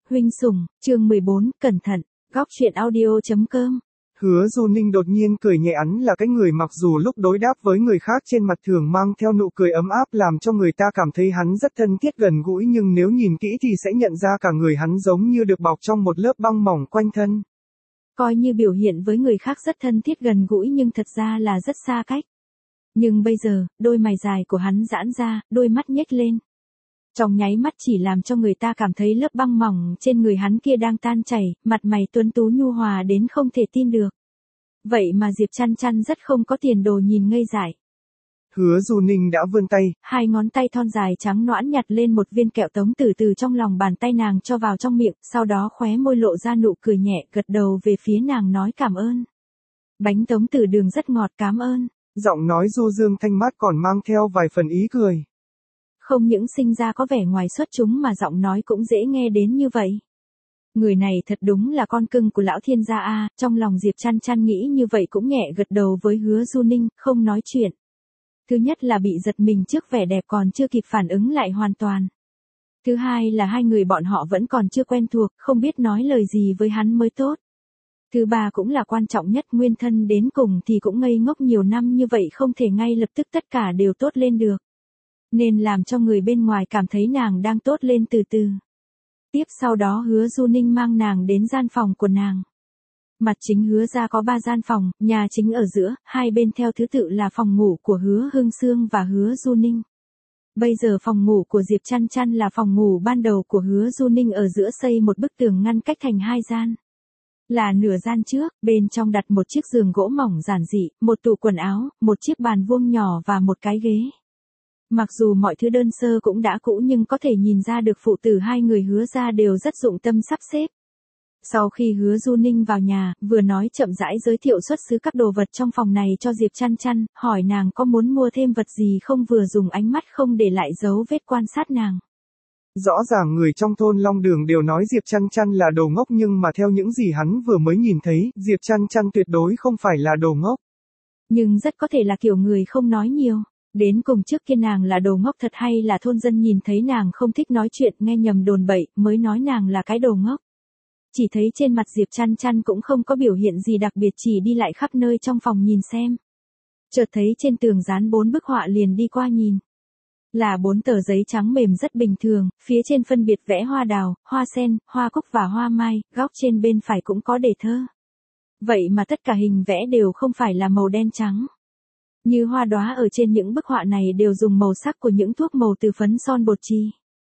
Huynh sủng, chương 14, cẩn thận, góc truyện audio.com. Hứa Du Ninh đột nhiên cười nhẹ, hắn là cái người mặc dù lúc đối đáp với người khác trên mặt thường mang theo nụ cười ấm áp làm cho người ta cảm thấy hắn rất thân thiết gần gũi, nhưng nếu nhìn kỹ thì sẽ nhận ra cả người hắn giống như được bọc trong một lớp băng mỏng quanh thân. Coi như biểu hiện với người khác rất thân thiết gần gũi nhưng thật ra là rất xa cách. Nhưng bây giờ, đôi mày dài của hắn giãn ra, đôi mắt nhếch lên. Trong nháy mắt chỉ làm cho người ta cảm thấy lớp băng mỏng trên người hắn kia đang tan chảy, mặt mày tuấn tú nhu hòa đến không thể tin được. Vậy mà Diệp Chăn Chăn rất không có tiền đồ nhìn ngây dại. Hứa Du Ninh đã vươn tay, hai ngón tay thon dài trắng nõn nhặt lên một viên kẹo tống từ từ trong lòng bàn tay nàng cho vào trong miệng, sau đó khóe môi lộ ra nụ cười nhẹ, gật đầu về phía nàng nói cảm ơn. Bánh tống từ đường rất ngọt, cảm ơn. Giọng nói du dương thanh mát còn mang theo vài phần ý cười. Không những sinh ra có vẻ ngoài xuất chúng mà giọng nói cũng dễ nghe đến như vậy. Người này thật đúng là con cưng của lão thiên gia a. Trong lòng Diệp Chăn Chăn nghĩ như vậy cũng nhẹ gật đầu với Hứa Du Ninh, không nói chuyện. Thứ nhất là bị giật mình trước vẻ đẹp còn chưa kịp phản ứng lại hoàn toàn. Thứ hai là hai người bọn họ vẫn còn chưa quen thuộc, không biết nói lời gì với hắn mới tốt. Thứ ba cũng là quan trọng nhất, nguyên thân đến cùng thì cũng ngây ngốc nhiều năm như vậy, không thể ngay lập tức tất cả đều tốt lên được. Nên làm cho người bên ngoài cảm thấy nàng đang tốt lên từ từ. Tiếp sau đó Hứa Du Ninh mang nàng đến gian phòng của nàng. Mặt chính Hứa ra có 3 gian phòng, nhà chính ở giữa, hai bên theo thứ tự là phòng ngủ của Hứa Hưng Sương và Hứa Du Ninh. Bây giờ phòng ngủ của Diệp Chăn Chăn là phòng ngủ ban đầu của Hứa Du Ninh, ở giữa xây một bức tường ngăn cách thành 2 gian. Là nửa gian trước, bên trong đặt một chiếc giường gỗ mỏng giản dị, một tủ quần áo, một chiếc bàn vuông nhỏ và một cái ghế. Mặc dù mọi thứ đơn sơ cũng đã cũ nhưng có thể nhìn ra được phụ tử hai người Hứa ra đều rất dụng tâm sắp xếp. Sau khi Hứa Du Ninh vào nhà, vừa nói chậm rãi giới thiệu xuất xứ các đồ vật trong phòng này cho Diệp Chăn Chăn, hỏi nàng có muốn mua thêm vật gì không, vừa dùng ánh mắt không để lại dấu vết quan sát nàng. Rõ ràng người trong thôn Long Đường đều nói Diệp Chăn Chăn là đồ ngốc, nhưng mà theo những gì hắn vừa mới nhìn thấy, Diệp Chăn Chăn tuyệt đối không phải là đồ ngốc. Nhưng rất có thể là kiểu người không nói nhiều. Đến cùng trước kia nàng là đồ ngốc thật hay là thôn dân nhìn thấy nàng không thích nói chuyện nghe nhầm đồn bậy mới nói nàng là cái đồ ngốc. Chỉ thấy trên mặt Diệp Chăn Chăn cũng không có biểu hiện gì đặc biệt, chỉ đi lại khắp nơi trong phòng nhìn xem. Chợt thấy trên tường dán 4 bức họa liền đi qua nhìn. Là 4 tờ giấy trắng mềm rất bình thường, phía trên phân biệt vẽ hoa đào, hoa sen, hoa cúc và hoa mai, góc trên bên phải cũng có đề thơ. Vậy mà tất cả hình vẽ đều không phải là màu đen trắng. Như hoa đóa ở trên những bức họa này đều dùng màu sắc của những thuốc màu từ phấn son bột chi.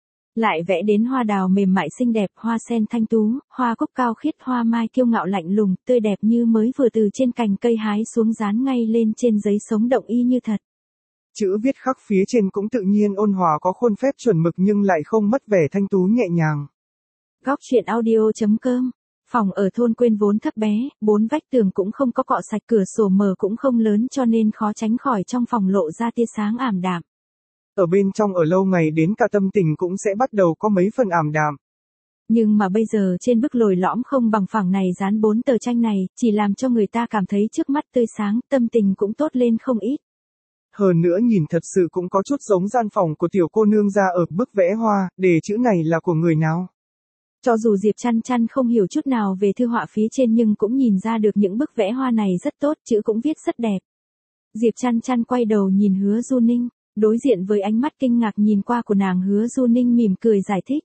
Lại vẽ đến hoa đào mềm mại xinh đẹp, hoa sen thanh tú, hoa cúc cao khiết, hoa mai kiêu ngạo lạnh lùng, tươi đẹp như mới vừa từ trên cành cây hái xuống dán ngay lên trên giấy sống động y như thật. Chữ viết khắc phía trên cũng tự nhiên ôn hòa, có khuôn phép chuẩn mực nhưng lại không mất vẻ thanh tú nhẹ nhàng. Góc truyện audio.com. Phòng ở thôn quên vốn thấp bé, 4 vách tường cũng không có cọ sạch, cửa sổ mở cũng không lớn cho nên khó tránh khỏi trong phòng lộ ra tia sáng ảm đạm. Ở bên trong ở lâu ngày đến cả tâm tình cũng sẽ bắt đầu có mấy phần ảm đạm. Nhưng mà bây giờ trên bức lồi lõm không bằng phẳng này dán 4 tờ tranh này, chỉ làm cho người ta cảm thấy trước mắt tươi sáng, tâm tình cũng tốt lên không ít. Hơn nữa nhìn thật sự cũng có chút giống gian phòng của tiểu cô nương ra ở bức vẽ hoa, đề chữ này là của người nào. Cho dù Diệp Chăn Chăn không hiểu chút nào về thư họa phía trên nhưng cũng nhìn ra được những bức vẽ hoa này rất tốt, chữ cũng viết rất đẹp. Diệp Chăn Chăn quay đầu nhìn Hứa Du Ninh, đối diện với ánh mắt kinh ngạc nhìn qua của nàng, Hứa Du Ninh mỉm cười giải thích.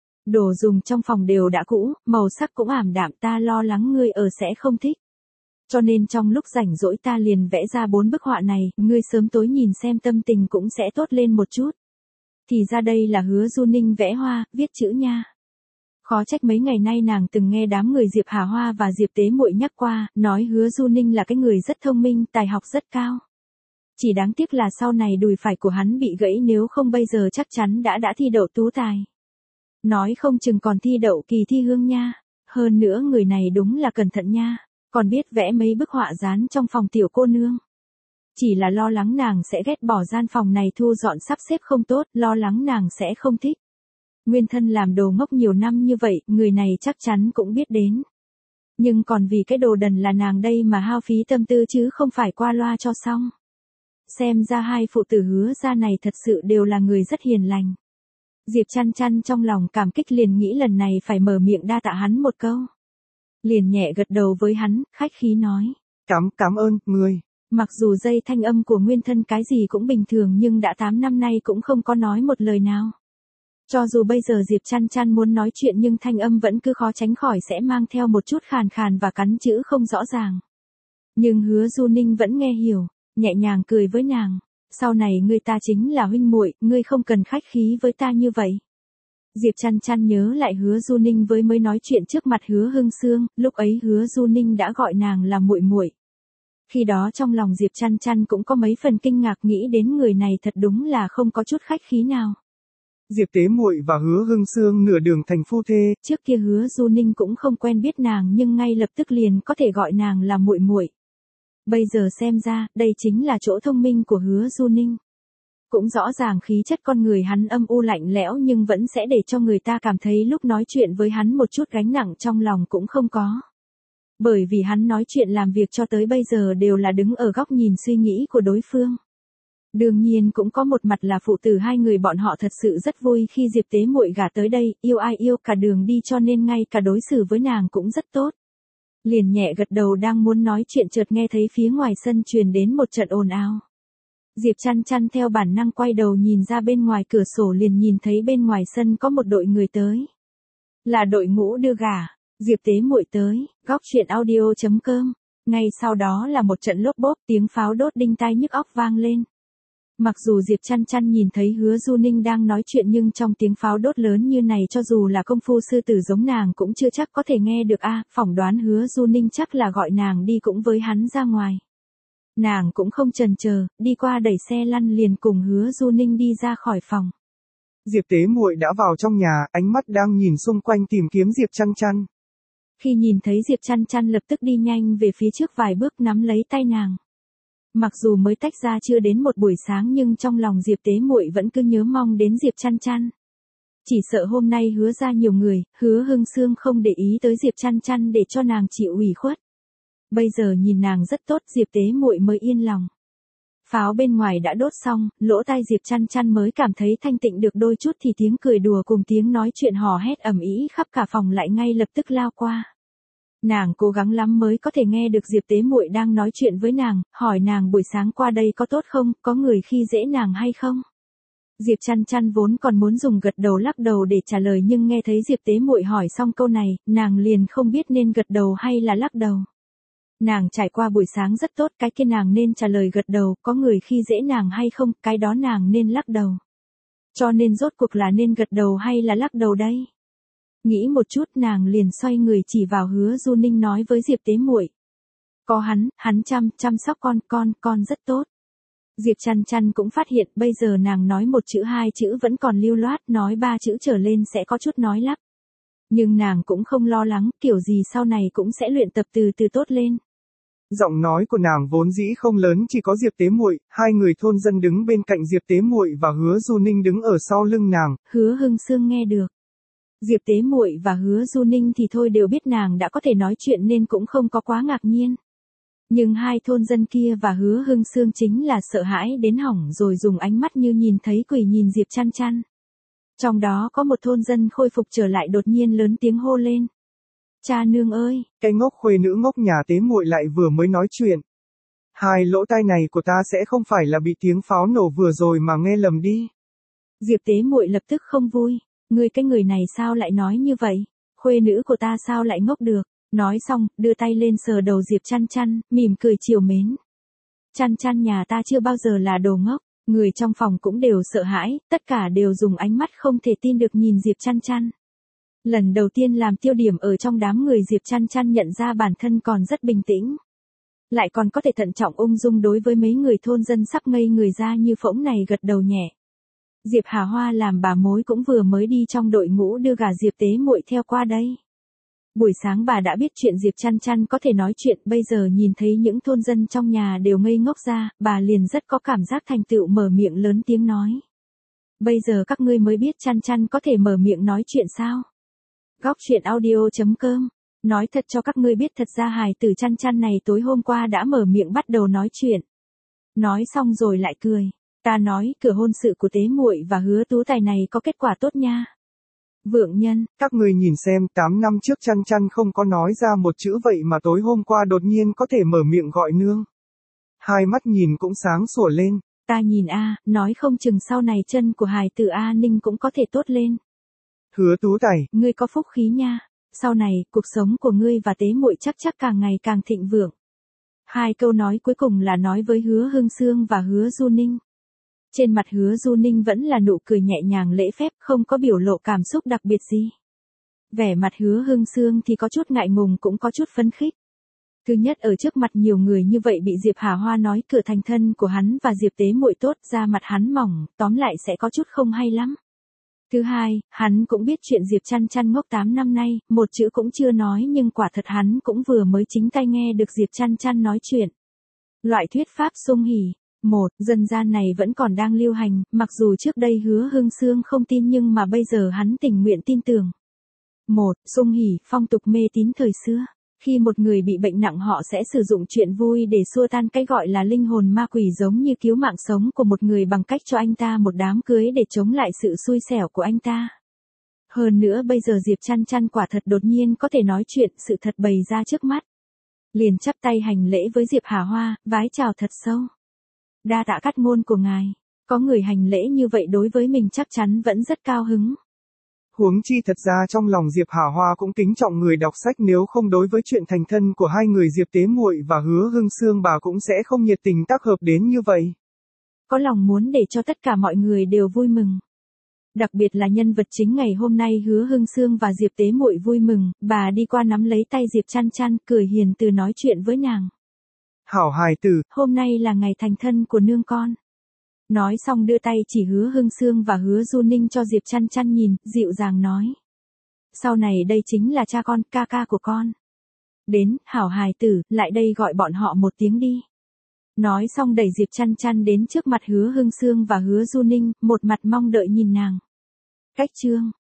Đồ dùng trong phòng đều đã cũ, màu sắc cũng ảm đạm, ta lo lắng ngươi ở sẽ không thích. Cho nên trong lúc rảnh rỗi ta liền vẽ ra 4 bức họa này, ngươi sớm tối nhìn xem tâm tình cũng sẽ tốt lên một chút. Thì ra đây là Hứa Du Ninh vẽ hoa, viết chữ nha. Khó trách mấy ngày nay nàng từng nghe đám người Diệp Hà Hoa và Diệp Tế Muội nhắc qua, nói Hứa Du Ninh là cái người rất thông minh, tài học rất cao. Chỉ đáng tiếc là sau này đùi phải của hắn bị gãy, nếu không bây giờ chắc chắn đã thi đậu tú tài. Nói không chừng còn thi đậu kỳ thi hương nha. Hơn nữa người này đúng là cẩn thận nha, còn biết vẽ mấy bức họa dán trong phòng tiểu cô nương. Chỉ là lo lắng nàng sẽ ghét bỏ gian phòng này thu dọn sắp xếp không tốt, lo lắng nàng sẽ không thích. Nguyên thân làm đồ ngốc nhiều năm như vậy, người này chắc chắn cũng biết đến. Nhưng còn vì cái đồ đần là nàng đây mà hao phí tâm tư chứ không phải qua loa cho xong. Xem ra hai phụ tử Hứa ra này thật sự đều là người rất hiền lành. Diệp Chăn Chăn trong lòng cảm kích liền nghĩ lần này phải mở miệng đa tạ hắn một câu. Liền nhẹ gật đầu với hắn, khách khí nói. Cảm ơn, ngươi. Mặc dù dây thanh âm của nguyên thân cái gì cũng bình thường nhưng đã 8 năm nay cũng không có nói một lời nào. Cho dù bây giờ Diệp Chăn Chăn muốn nói chuyện nhưng thanh âm vẫn cứ khó tránh khỏi sẽ mang theo một chút khàn khàn và cắn chữ không rõ ràng. Nhưng Hứa Du Ninh vẫn nghe hiểu, nhẹ nhàng cười với nàng. Sau này ngươi ta chính là huynh muội, ngươi không cần khách khí với ta như vậy. Diệp Chăn Chăn nhớ lại Hứa Du Ninh với mới nói chuyện trước mặt Hứa Hưng Sương, lúc ấy Hứa Du Ninh đã gọi nàng là muội muội. Khi đó trong lòng Diệp Chăn Chăn cũng có mấy phần kinh ngạc nghĩ đến người này thật đúng là không có chút khách khí nào. Diệp Tế Muội và Hứa Hưng Sương nửa đường thành phu thê. Trước kia Hứa Du Ninh cũng không quen biết nàng nhưng ngay lập tức liền có thể gọi nàng là muội muội. Bây giờ xem ra, đây chính là chỗ thông minh của Hứa Du Ninh. Cũng rõ ràng khí chất con người hắn âm u lạnh lẽo nhưng vẫn sẽ để cho người ta cảm thấy lúc nói chuyện với hắn một chút gánh nặng trong lòng cũng không có. Bởi vì hắn nói chuyện làm việc cho tới bây giờ đều là đứng ở góc nhìn suy nghĩ của đối phương. Đương nhiên cũng có một mặt là phụ tử hai người bọn họ thật sự rất vui khi Diệp Tế Muội gả tới đây, yêu ai yêu cả đường đi cho nên ngay cả đối xử với nàng cũng rất tốt. Liền nhẹ gật đầu đang muốn nói chuyện chợt nghe thấy phía ngoài sân truyền đến một trận ồn ào. Diệp Chăn Chăn theo bản năng quay đầu nhìn ra bên ngoài cửa sổ liền nhìn thấy bên ngoài sân có một đội người tới. Là đội ngũ đưa gả, Diệp Tế Muội tới, góc chuyện audio.com. Ngay sau đó là một trận lốp bốp tiếng pháo đốt đinh tai nhức óc vang lên. Mặc dù Diệp Chăn Chăn nhìn thấy Hứa Du Ninh đang nói chuyện nhưng trong tiếng pháo đốt lớn như này cho dù là công phu sư tử giống nàng cũng chưa chắc có thể nghe được phỏng đoán Hứa Du Ninh chắc là gọi nàng đi cũng với hắn ra ngoài. Nàng cũng không chần chờ, đi qua đẩy xe lăn liền cùng Hứa Du Ninh đi ra khỏi phòng. Diệp Tế Muội đã vào trong nhà, ánh mắt đang nhìn xung quanh tìm kiếm Diệp Chăn Chăn. Khi nhìn thấy Diệp Chăn Chăn lập tức đi nhanh về phía trước vài bước nắm lấy tay nàng. Mặc dù mới tách ra chưa đến một buổi sáng nhưng trong lòng Diệp Tế Muội vẫn cứ nhớ mong đến Diệp Chăn Chăn. Chỉ sợ hôm nay Hứa ra nhiều người, Hứa Hưng Sương không để ý tới Diệp Chăn Chăn để cho nàng chịu ủy khuất. Bây giờ nhìn nàng rất tốt, Diệp Tế Muội mới yên lòng. Pháo bên ngoài đã đốt xong, lỗ tai Diệp Chăn Chăn mới cảm thấy thanh tịnh được đôi chút thì tiếng cười đùa cùng tiếng nói chuyện hò hét ầm ĩ khắp cả phòng lại ngay lập tức lao qua. Nàng cố gắng lắm mới có thể nghe được Diệp Tế Muội đang nói chuyện với nàng, hỏi nàng buổi sáng qua đây có tốt không, có người khi dễ nàng hay không. Diệp Chăn Chăn vốn còn muốn dùng gật đầu lắc đầu để trả lời nhưng nghe thấy Diệp Tế Muội hỏi xong câu này, nàng liền không biết nên gật đầu hay là lắc đầu. Nàng trải qua buổi sáng rất tốt, cái kia nàng nên trả lời gật đầu, có người khi dễ nàng hay không, cái đó nàng nên lắc đầu. Cho nên rốt cuộc là nên gật đầu hay là lắc đầu đây? Nghĩ một chút nàng liền xoay người chỉ vào Hứa Du Ninh nói với Diệp Tế Muội. Có hắn chăm sóc con rất tốt. Diệp Chăn Chăn cũng phát hiện bây giờ nàng nói một chữ hai chữ vẫn còn lưu loát, nói ba chữ trở lên sẽ có chút nói lắp. Nhưng nàng cũng không lo lắng, kiểu gì sau này cũng sẽ luyện tập từ từ tốt lên. Giọng nói của nàng vốn dĩ không lớn chỉ có Diệp Tế Muội, hai người thôn dân đứng bên cạnh Diệp Tế Muội và Hứa Du Ninh đứng ở sau lưng nàng. Hứa Hưng Sương nghe được. Diệp Tế Muội và Hứa Du Ninh thì thôi đều biết nàng đã có thể nói chuyện nên cũng không có quá ngạc nhiên. Nhưng hai thôn dân kia và Hứa Hưng Sương chính là sợ hãi đến hỏng rồi dùng ánh mắt như nhìn thấy quỷ nhìn Diệp Chăn Chăn. Trong đó có một thôn dân khôi phục trở lại đột nhiên lớn tiếng hô lên. Cha nương ơi! Cái ngốc khuê nữ ngốc nhà Tế Muội lại vừa mới nói chuyện. Hai lỗ tai này của ta sẽ không phải là bị tiếng pháo nổ vừa rồi mà nghe lầm đi. Diệp Tế Muội lập tức không vui. Ngươi cái người này sao lại nói như vậy? Khuê nữ của ta sao lại ngốc được? Nói xong, đưa tay lên sờ đầu Diệp Chăn Chăn, mỉm cười trìu mến. Chăn Chăn nhà ta chưa bao giờ là đồ ngốc. Người trong phòng cũng đều sợ hãi, tất cả đều dùng ánh mắt không thể tin được nhìn Diệp Chăn Chăn. Lần đầu tiên làm tiêu điểm ở trong đám người Diệp Chăn Chăn nhận ra bản thân còn rất bình tĩnh. Lại còn có thể thận trọng ung dung đối với mấy người thôn dân sắp ngây người ra như phỗng này gật đầu nhẹ. Diệp Hà Hoa làm bà mối cũng vừa mới đi trong đội ngũ đưa gả Diệp Tế Muội theo qua đây. Buổi sáng bà đã biết chuyện Diệp Chăn Chăn có thể nói chuyện, bây giờ nhìn thấy những thôn dân trong nhà đều ngây ngốc ra, bà liền rất có cảm giác thành tựu mở miệng lớn tiếng nói. Bây giờ các ngươi mới biết Chăn Chăn có thể mở miệng nói chuyện sao? Góc chuyện audio.com. Nói thật cho các ngươi biết thật ra hài tử Chăn Chăn này tối hôm qua đã mở miệng bắt đầu nói chuyện. Nói xong rồi lại cười. Ta nói, cửa hôn sự của Tế Muội và Hứa Tú Tài này có kết quả tốt nha. Vượng Nhân, Các người nhìn xem, 8 năm trước Chăn Chăn không có nói ra một chữ vậy mà tối hôm qua đột nhiên có thể mở miệng gọi nương. Hai mắt nhìn cũng sáng sủa lên. ta nhìn nói không chừng sau này chân của hài tử A Ninh cũng có thể tốt lên. Hứa Tú Tài, Ngươi có phúc khí nha. Sau này, cuộc sống của ngươi và Tế Muội chắc càng ngày càng thịnh vượng. Hai câu nói cuối cùng là nói với Hứa Hưng Sương và Hứa Du Ninh. Trên mặt Hứa Du Ninh vẫn là nụ cười nhẹ nhàng lễ phép, không có biểu lộ cảm xúc đặc biệt gì. Vẻ mặt Hứa Hưng Sương thì có chút ngại ngùng cũng có chút phấn khích. Thứ nhất, ở trước mặt nhiều người như vậy bị Diệp Hà Hoa nói cửa thành thân của hắn và Diệp Tế Muội tốt, da mặt hắn mỏng, tóm lại sẽ có chút không hay lắm. Thứ hai, hắn cũng biết chuyện Diệp Chăn Chăn ngốc 8 năm nay, một chữ cũng chưa nói, nhưng quả thật hắn cũng vừa mới chính tai nghe được Diệp Chăn Chăn nói chuyện. Loại thuyết pháp xung hỉ. Dân gian này vẫn còn đang lưu hành, mặc dù trước đây Hứa Hưng Sương không tin nhưng mà bây giờ hắn tình nguyện tin tưởng. Xung hỉ, phong tục mê tín thời xưa. Khi một người bị bệnh nặng họ sẽ sử dụng chuyện vui để xua tan cái gọi là linh hồn ma quỷ, giống như cứu mạng sống của một người bằng cách cho anh ta một đám cưới để chống lại sự xui xẻo của anh ta. Hơn nữa bây giờ Diệp Chăn Chăn quả thật đột nhiên có thể nói chuyện, sự thật bày ra trước mắt. Liền chắp tay hành lễ với Diệp Hà Hoa, vái chào thật sâu. Đa tạ cát ngôn của ngài. Có người hành lễ như vậy đối với mình chắc chắn vẫn rất cao hứng. Huống chi thật ra trong lòng Diệp Hà Hoa cũng kính trọng người đọc sách, nếu không đối với chuyện thành thân của hai người Diệp Tế Muội và Hứa Hưng Sương bà cũng sẽ không nhiệt tình tác hợp đến như vậy. Có lòng muốn để cho tất cả mọi người đều vui mừng. Đặc biệt là nhân vật chính ngày hôm nay Hứa Hưng Sương và Diệp Tế Muội vui mừng, bà đi qua nắm lấy tay Diệp Chăn Chăn, cười hiền từ nói chuyện với nàng. Hảo hài tử, hôm nay là ngày thành thân của nương con. Nói xong đưa tay chỉ Hứa Hưng Sương và Hứa Du Ninh cho Diệp Chăn Chăn nhìn, dịu dàng nói. Sau này đây chính là cha con, ca ca của con. Đến, hảo hài tử, lại đây gọi bọn họ một tiếng đi. Nói xong đẩy Diệp Chăn Chăn đến trước mặt Hứa Hưng Sương và Hứa Du Ninh, một mặt mong đợi nhìn nàng. Cách chương